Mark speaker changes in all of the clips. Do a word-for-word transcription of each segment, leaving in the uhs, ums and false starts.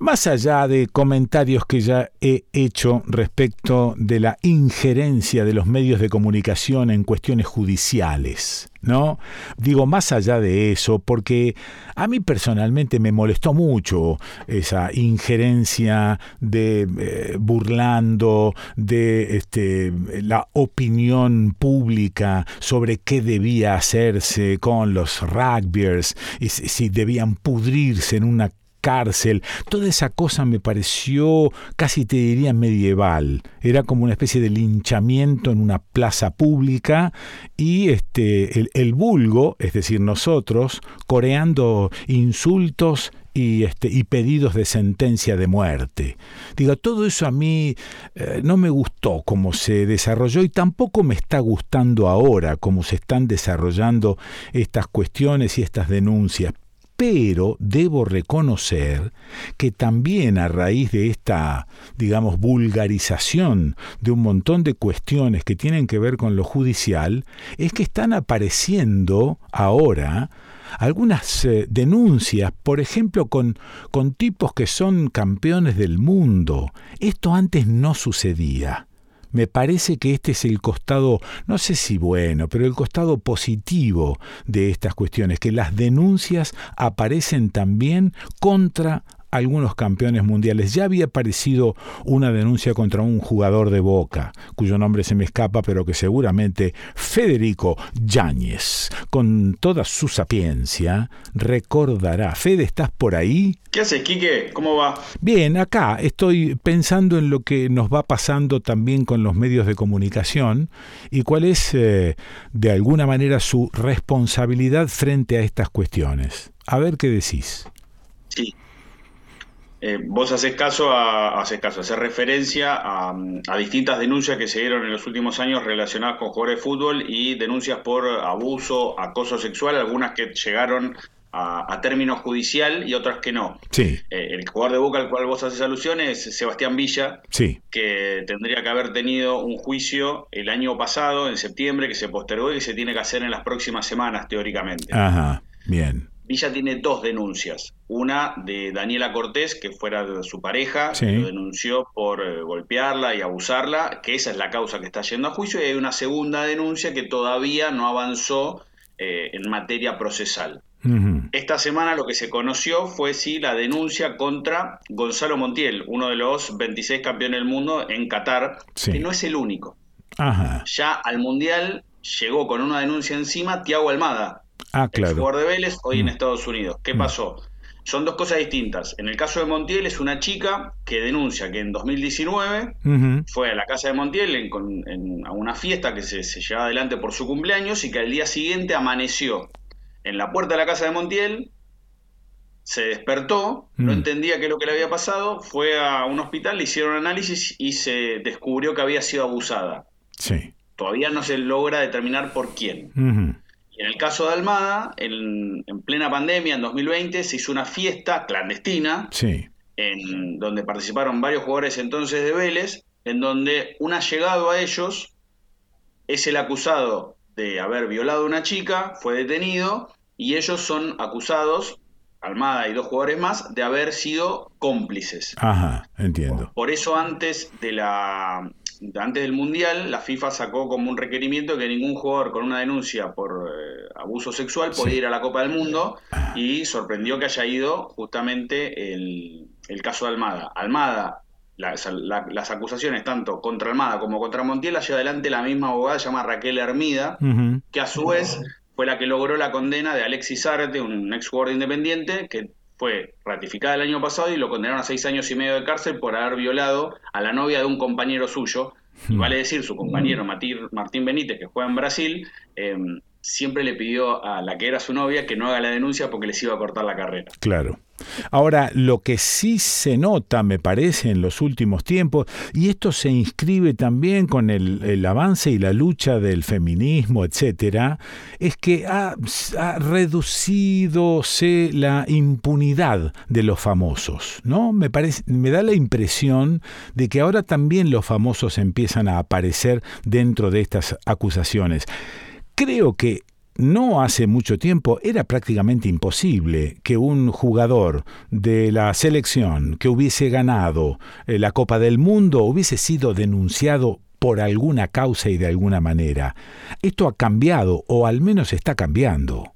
Speaker 1: más allá de comentarios que ya he hecho respecto de la injerencia de los medios de comunicación en cuestiones judiciales, ¿no? Digo, más allá de eso, porque a mí personalmente me molestó mucho esa injerencia de eh, burlando de este, la opinión pública sobre qué debía hacerse con los rugbyers y si, si debían pudrirse en una cárcel. Toda esa cosa me pareció, casi te diría, medieval. Era como una especie de linchamiento en una plaza pública y este el, el vulgo, es decir, nosotros, coreando insultos y, este, y pedidos de sentencia de muerte. Digo, todo eso a mí eh, no me gustó cómo se desarrolló y tampoco me está gustando ahora cómo se están desarrollando estas cuestiones y estas denuncias. Pero debo reconocer que también a raíz de esta, digamos, vulgarización de un montón de cuestiones que tienen que ver con lo judicial, es que están apareciendo ahora algunas eh, denuncias, por ejemplo, con, con tipos que son campeones del mundo. Esto antes no sucedía. Me parece que este es el costado, no sé si bueno, pero el costado positivo de estas cuestiones, que las denuncias aparecen también contra algunos campeones mundiales. Ya había aparecido una denuncia contra un jugador de Boca, cuyo nombre se me escapa, pero que seguramente Federico Yáñez, con toda su sapiencia, recordará. Fede, ¿estás por ahí?
Speaker 2: ¿Qué haces, Quique? ¿Cómo va?
Speaker 1: Bien, acá estoy pensando en lo que nos va pasando también con los medios de comunicación y cuál es, eh, de alguna manera, su responsabilidad frente a estas cuestiones. A ver qué decís.
Speaker 2: Sí. Eh, vos haces caso a, haces caso, haces referencia a, a distintas denuncias que se dieron en los últimos años relacionadas con jugadores de fútbol y denuncias por abuso, acoso sexual, algunas que llegaron a, a término judicial y otras que no.
Speaker 1: Sí.
Speaker 2: Eh, el jugador de Boca al cual vos haces alusión es Sebastián Villa,
Speaker 1: sí.
Speaker 2: que tendría que haber tenido un juicio el año pasado, en septiembre, que se postergó y que se tiene que hacer en las próximas semanas, teóricamente.
Speaker 1: Ajá, bien.
Speaker 2: Villa tiene dos denuncias. Una de Daniela Cortés, que fuera su pareja,
Speaker 1: sí.
Speaker 2: que lo denunció por eh, golpearla y abusarla, que esa es la causa que está yendo a juicio, y hay una segunda denuncia que todavía no avanzó eh, en materia procesal.
Speaker 1: Uh-huh.
Speaker 2: Esta semana lo que se conoció fue sí la denuncia contra Gonzalo Montiel, uno de los veintiséis campeones del mundo en Qatar,
Speaker 1: sí.
Speaker 2: que no es el único.
Speaker 1: Ajá.
Speaker 2: Ya al Mundial llegó con una denuncia encima Thiago Almada,
Speaker 1: ah, claro.
Speaker 2: el jugador de Vélez, hoy
Speaker 1: mm.
Speaker 2: en Estados Unidos. ¿Qué
Speaker 1: mm.
Speaker 2: pasó? Son dos cosas distintas. En el caso de Montiel es una chica que denuncia que en dos mil diecinueve uh-huh. fue a la casa de Montiel en, en, a una fiesta que se, se llevaba adelante por su cumpleaños y que al día siguiente amaneció en la puerta de la casa de Montiel, se despertó, mm. no entendía qué es lo que le había pasado, fue a un hospital, le hicieron análisis y se descubrió que había sido abusada.
Speaker 1: Sí.
Speaker 2: Todavía no se logra determinar por quién.
Speaker 1: Uh-huh.
Speaker 2: En el caso de Almada, en, en plena pandemia, en dos mil veinte, se hizo una fiesta clandestina,
Speaker 1: sí.
Speaker 2: en donde participaron varios jugadores entonces de Vélez, en donde un allegado a ellos es el acusado de haber violado a una chica, fue detenido, y ellos son acusados, Almada y dos jugadores más, de haber sido cómplices.
Speaker 1: Ajá, entiendo.
Speaker 2: Por, por eso antes de la... Antes del Mundial, la FIFA sacó como un requerimiento que ningún jugador con una denuncia por eh, abuso sexual podía sí. ir a la Copa del Mundo y sorprendió que haya ido justamente el, el caso de Almada. Almada, la, la, las acusaciones tanto contra Almada como contra Montiel la lleva adelante la misma abogada, se llama Raquel Hermida, uh-huh. que a su vez fue la que logró la condena de Alexis Zárate, un ex jugador de Independiente, que fue ratificada el año pasado y lo condenaron a seis años y medio de cárcel por haber violado a la novia de un compañero suyo. Y vale decir, su compañero Martín Benítez, que juega en Brasil, eh, siempre le pidió a la que era su novia que no haga la denuncia porque les iba a cortar la carrera.
Speaker 1: Claro. Ahora, lo que sí se nota, me parece, en los últimos tiempos, y esto se inscribe también con el, el avance y la lucha del feminismo, etcétera, es que ha, ha reducidose la impunidad de los famosos, ¿no? Me parece, me da la impresión de que ahora también los famosos empiezan a aparecer dentro de estas acusaciones. Creo que no hace mucho tiempo era prácticamente imposible que un jugador de la selección que hubiese ganado eh, la Copa del Mundo hubiese sido denunciado por alguna causa y de alguna manera. Esto ha cambiado, o al menos está cambiando.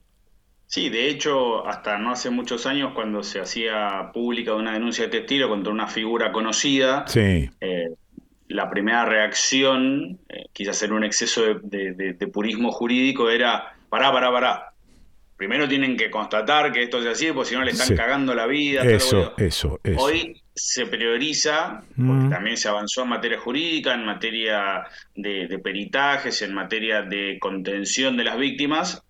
Speaker 2: Sí, de hecho, hasta no hace muchos años, cuando se hacía pública una denuncia de este estilo contra una figura conocida,
Speaker 1: sí.
Speaker 2: eh, la primera reacción, eh, quizás en un exceso de, de, de, de purismo jurídico, era, pará, pará, pará. Primero tienen que constatar que esto es así, porque si no le están
Speaker 1: sí.
Speaker 2: cagando la vida.
Speaker 1: Eso, eso, eso.
Speaker 2: Hoy se prioriza, porque mm. también se avanzó en materia jurídica, en materia de, de peritajes, en materia de contención de las víctimas,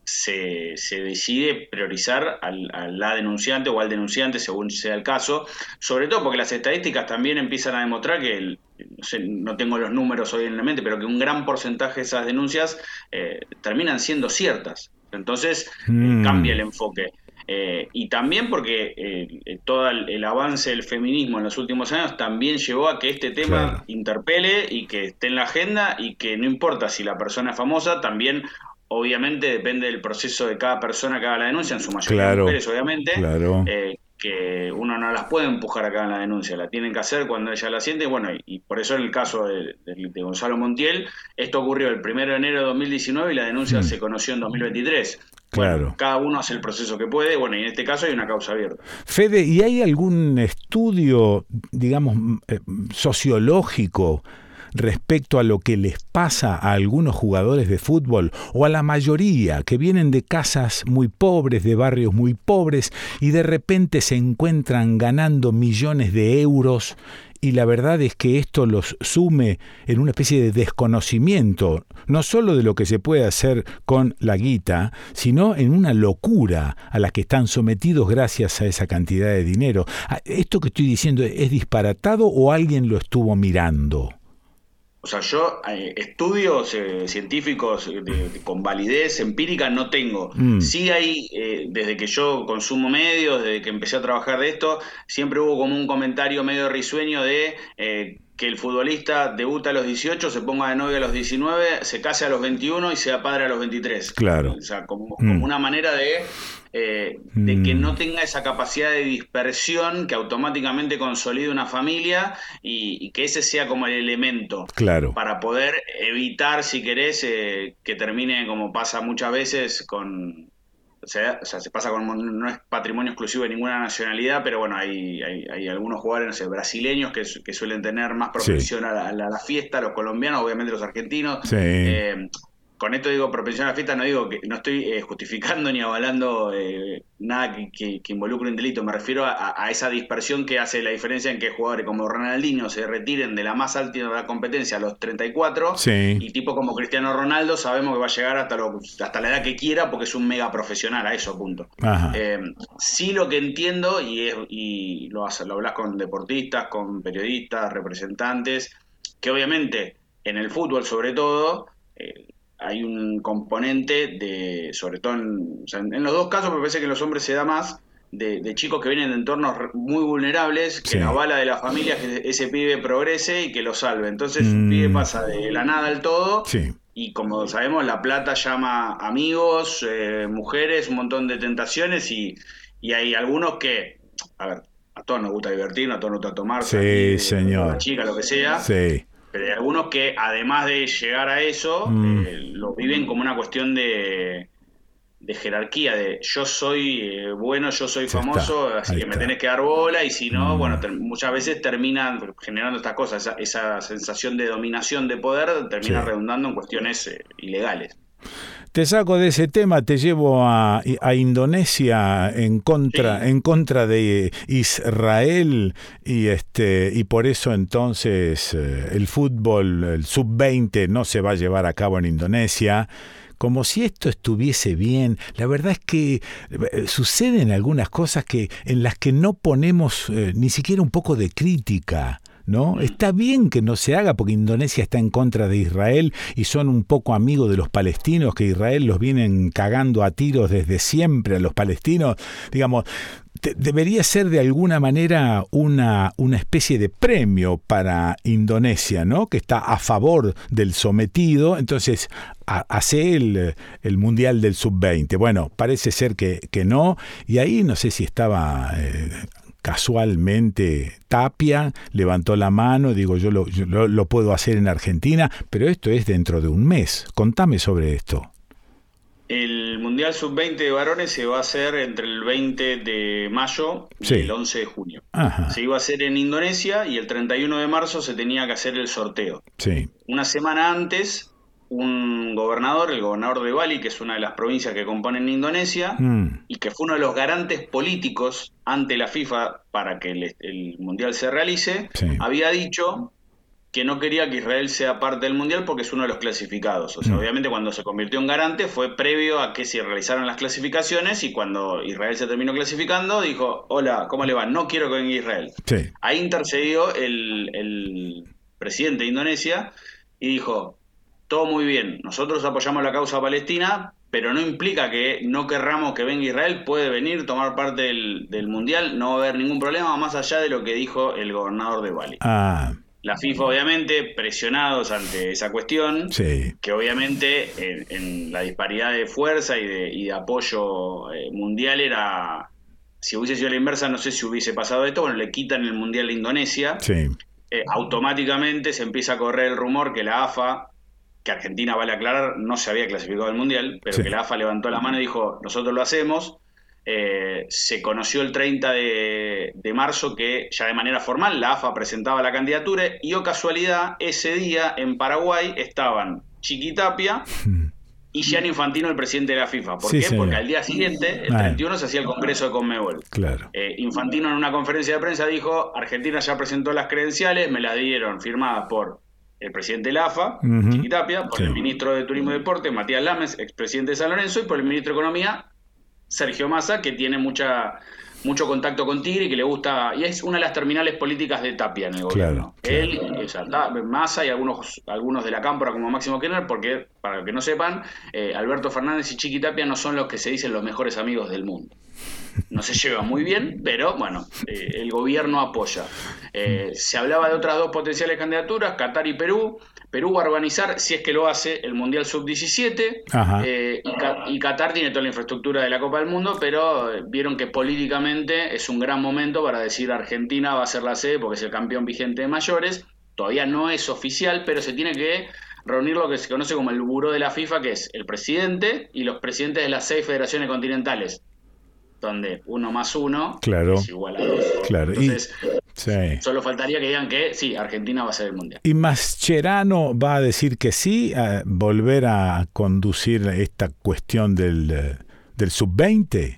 Speaker 2: Se, se decide priorizar al, a la denunciante o al denunciante según sea el caso, sobre todo porque las estadísticas también empiezan a demostrar que, el, no sé, no tengo los números hoy en la mente, pero que un gran porcentaje de esas denuncias eh, terminan siendo ciertas. Entonces mm. eh, cambia el enfoque. Eh, y también porque eh, todo el, el avance del feminismo en los últimos años también llevó a que este tema claro. interpele y que esté en la agenda, y que no importa si la persona es famosa, también obviamente depende del proceso de cada persona que haga la denuncia, en su mayoría
Speaker 1: claro,
Speaker 2: mujeres obviamente,
Speaker 1: claro.
Speaker 2: eh, que uno no las puede empujar a que hagan la denuncia, la tienen que hacer cuando ella la siente. Bueno, y, y por eso en el caso de, de, de Gonzalo Montiel, esto ocurrió el primero de enero de dos mil diecinueve y la denuncia mm. se conoció en dos mil veintitrés.
Speaker 1: Claro.
Speaker 2: Bueno, cada uno hace el proceso que puede, bueno, y en este caso hay una causa abierta.
Speaker 1: Fede, ¿y hay algún estudio, digamos, eh, sociológico respecto a lo que les pasa a algunos jugadores de fútbol, o a la mayoría, que vienen de casas muy pobres, de barrios muy pobres, y de repente se encuentran ganando millones de euros, y la verdad es que esto los sume en una especie de desconocimiento, no solo de lo que se puede hacer con la guita, sino en una locura a la que están sometidos gracias a esa cantidad de dinero? ¿Esto que estoy diciendo es disparatado o alguien lo estuvo mirando?
Speaker 2: O sea, yo eh, estudios eh, científicos de, de, con validez empírica no tengo. Mm. Sí hay, eh, desde que yo consumo medios, desde que empecé a trabajar de esto, siempre hubo como un comentario medio risueño de eh, que el futbolista debuta a los dieciocho, se ponga de novio a los diecinueve, se case a los veintiuno y sea padre a los veintitrés.
Speaker 1: Claro.
Speaker 2: O sea, como, mm. como una manera de... Eh, de que no tenga esa capacidad de dispersión que automáticamente consolide una familia, y, y que ese sea como el elemento
Speaker 1: claro.
Speaker 2: para poder evitar, si querés, eh, que termine como pasa muchas veces con... O sea, o sea, se pasa con... No es patrimonio exclusivo de ninguna nacionalidad, pero bueno, hay, hay, hay algunos jugadores, no sé, brasileños que, que suelen tener más propensión sí. a, la, a la fiesta, los colombianos, obviamente los argentinos.
Speaker 1: Sí.
Speaker 2: Eh, Con esto digo propensión a la fiesta, no digo que no estoy eh, justificando ni avalando eh, nada que, que, que involucre un delito. Me refiero a, a esa dispersión que hace la diferencia en que jugadores como Ronaldinho se retiren de la más alta de la competencia a los treinta y cuatro,
Speaker 1: sí.
Speaker 2: y tipo como Cristiano Ronaldo sabemos que va a llegar hasta, lo, hasta la edad que quiera, porque es un mega profesional, a eso punto. Eh, sí, lo que entiendo, y, es, y lo, lo hablas con deportistas, con periodistas, representantes, que obviamente en el fútbol sobre todo... Eh, hay un componente de, sobre todo en, o sea, en los dos casos me parece que en los hombres se da más, de, de chicos que vienen de entornos muy vulnerables, que sí. no avala de la familia que ese pibe progrese y que lo salve. Entonces mm. un pibe pasa de la nada al todo,
Speaker 1: sí.
Speaker 2: y como sabemos la plata llama amigos, eh, mujeres, un montón de tentaciones, y, y hay algunos que, a ver, a todos nos gusta divertirnos, a todos nos gusta tomar,
Speaker 1: sí,
Speaker 2: salir,
Speaker 1: señor.
Speaker 2: Una chica, lo que sea.
Speaker 1: Sí.
Speaker 2: Pero hay algunos que, además de llegar a eso, mm. eh, lo viven como una cuestión de, de jerarquía, de yo soy eh, bueno, yo soy famoso, así que está. Me tenés que dar bola, y si no, mm. bueno, ter- muchas veces terminan generando estas cosas, esa, esa sensación de dominación de poder termina sí. redundando en cuestiones eh, ilegales.
Speaker 1: Te saco de ese tema, te llevo a, a Indonesia en contra, sí. en contra de Israel, y este y por eso entonces eh, el fútbol, el sub veinte no se va a llevar a cabo en Indonesia. Como si esto estuviese bien. La verdad es que eh, suceden algunas cosas que en las que no ponemos eh, ni siquiera un poco de crítica, ¿no? Está bien que no se haga porque Indonesia está en contra de Israel y son un poco amigos de los palestinos, que Israel los vienen cagando a tiros desde siempre a los palestinos. Digamos, te, debería ser de alguna manera una, una especie de premio para Indonesia, ¿no? Que está a favor del sometido, entonces a, hace el, el Mundial del sub veinte. Bueno, parece ser que, que no, y ahí no sé si estaba... Eh, casualmente Tapia levantó la mano, digo yo, lo, yo lo, lo puedo hacer en Argentina, pero esto es dentro de un mes. Contame sobre esto.
Speaker 2: El Mundial sub veinte de varones se va a hacer entre el veinte de mayo y
Speaker 1: sí.
Speaker 2: el once de junio.
Speaker 1: Ajá.
Speaker 2: Se iba a hacer en Indonesia y el treinta y uno de marzo se tenía que hacer el sorteo.
Speaker 1: Sí.
Speaker 2: Una semana antes, un gobernador, el gobernador de Bali, que es una de las provincias que componen Indonesia, mm. y que fue uno de los garantes políticos ante la FIFA para que el, el Mundial se realice, sí. había dicho que no quería que Israel sea parte del Mundial porque es uno de los clasificados. O sea, mm. obviamente cuando se convirtió en garante fue previo a que se realizaran las clasificaciones, y cuando Israel se terminó clasificando, dijo, hola, ¿cómo le va? No quiero que venga Israel. Sí. Ahí intercedió el, el presidente de Indonesia y dijo, todo muy bien, nosotros apoyamos la causa palestina, pero no implica que no querramos que venga Israel, puede venir, tomar parte del, del Mundial, no va a haber ningún problema, más allá de lo que dijo el gobernador de Bali.
Speaker 1: Ah.
Speaker 2: La FIFA, obviamente, presionados ante esa cuestión, sí. que obviamente en, en la disparidad de fuerza y de, y de apoyo eh, mundial era, si hubiese sido la inversa, no sé si hubiese pasado esto, bueno, le quitan el Mundial a Indonesia, sí. eh, automáticamente se empieza a correr el rumor que la A F A, que Argentina, vale aclarar, no se había clasificado al Mundial, pero sí. que la A F A levantó la mano y dijo, nosotros lo hacemos. Eh, se conoció el treinta de marzo que ya de manera formal la A F A presentaba la candidatura, y o casualidad, ese día en Paraguay estaban Chiqui Tapia y Gianni Infantino, el presidente de la FIFA. ¿Por sí, qué? Señor. Porque al día siguiente, el treinta y uno, se hacía el Congreso de Conmebol.
Speaker 1: Claro.
Speaker 2: Eh, Infantino en una conferencia de prensa dijo, Argentina ya presentó las credenciales, me las dieron firmadas por el presidente de la A F A, uh-huh. Chiqui Tapia, por sí. el ministro de Turismo y Deporte, Matías Lames, expresidente de San Lorenzo, y por el ministro de Economía, Sergio Massa, que tiene mucha mucho contacto con Tigre y que le gusta, y es una de las terminales políticas de Tapia en el gobierno. Claro, Él, claro. O sea, Massa y algunos algunos de la Cámpora como Máximo Kirchner, porque, para que no sepan, eh, Alberto Fernández y Chiqui Tapia no son los que se dicen los mejores amigos del mundo. No se llevan muy bien, pero bueno, eh, el gobierno apoya. Eh, se hablaba de otras dos potenciales candidaturas, Qatar y Perú. Perú va a organizar, si es que lo hace, el Mundial sub diecisiete, eh, y, y Qatar tiene toda la infraestructura de la Copa del Mundo, pero eh, vieron que políticamente es un gran momento para decir Argentina va a ser la sede porque es el campeón vigente de mayores. Todavía no es oficial, pero se tiene que reunir lo que se conoce como el buró de la FIFA, que es el presidente y los presidentes de las seis federaciones continentales, donde uno más uno
Speaker 1: claro.
Speaker 2: es igual a dos.
Speaker 1: Claro.
Speaker 2: Entonces,
Speaker 1: y, sí.
Speaker 2: solo faltaría que digan que sí, Argentina va a ser el Mundial.
Speaker 1: ¿Y Mascherano va a decir que sí, a volver a conducir esta cuestión del, del sub veinte?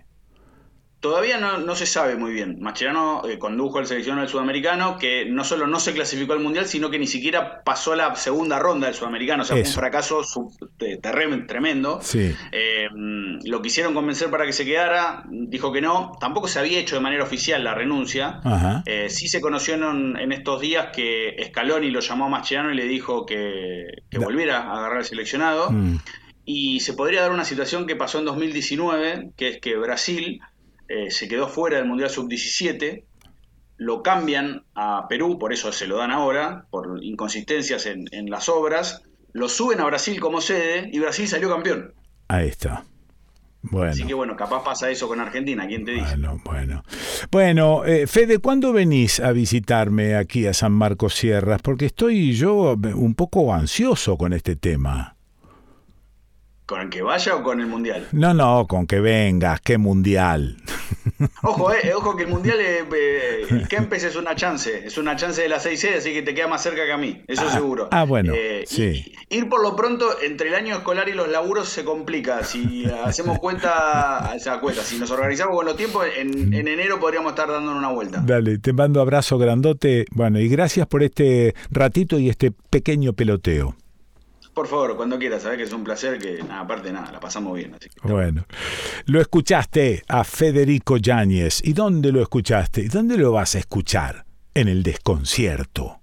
Speaker 2: Todavía no, no se sabe muy bien. Mascherano eh, condujo el seleccionado del sudamericano, que no solo no se clasificó al Mundial, sino que ni siquiera pasó a la segunda ronda del sudamericano. O sea, Eso. fue un fracaso sub, de, de, tremendo. Sí. Eh, lo quisieron convencer para que se quedara, dijo que no. Tampoco se había hecho de manera oficial la renuncia. Eh, sí se conoció en, en estos días que Scaloni lo llamó a Mascherano y le dijo que, que volviera a agarrar el seleccionado. Mm. Y se podría dar una situación que pasó en dos mil diecinueve, que es que Brasil Eh, se quedó fuera del Mundial sub diecisiete, lo cambian a Perú, por eso se lo dan ahora, por inconsistencias en, en las obras, lo suben a Brasil como sede y Brasil salió campeón.
Speaker 1: Ahí está. Bueno.
Speaker 2: Así que bueno, capaz pasa eso con Argentina, ¿quién te dice?
Speaker 1: Bueno, bueno. Bueno, eh, Fede, ¿cuándo venís a visitarme aquí a San Marcos Sierras? Porque estoy yo un poco ansioso con este tema.
Speaker 2: ¿Con el que vaya o con el Mundial?
Speaker 1: No, no, con que vengas, ¿qué Mundial?
Speaker 2: Ojo, eh, ojo que el Mundial, eh, eh, el Kempes es una chance, es una chance de la seis C, así que te queda más cerca que a mí, eso
Speaker 1: ah,
Speaker 2: seguro.
Speaker 1: Ah, bueno,
Speaker 2: eh,
Speaker 1: sí.
Speaker 2: Y, ir por lo pronto, entre el año escolar y los laburos se complica. Si hacemos cuenta, o sea, cuenta, si nos organizamos con los tiempos, en, en enero podríamos estar dando una vuelta.
Speaker 1: Dale, te mando abrazo grandote, bueno, y gracias por este ratito y este pequeño peloteo.
Speaker 2: Por favor, cuando quieras, sabés que es un placer, que nada, aparte de nada, la pasamos bien. Así que,
Speaker 1: bueno, lo escuchaste a Federico Yáñez. ¿Y dónde lo escuchaste? ¿Y dónde lo vas a escuchar? En el desconcierto.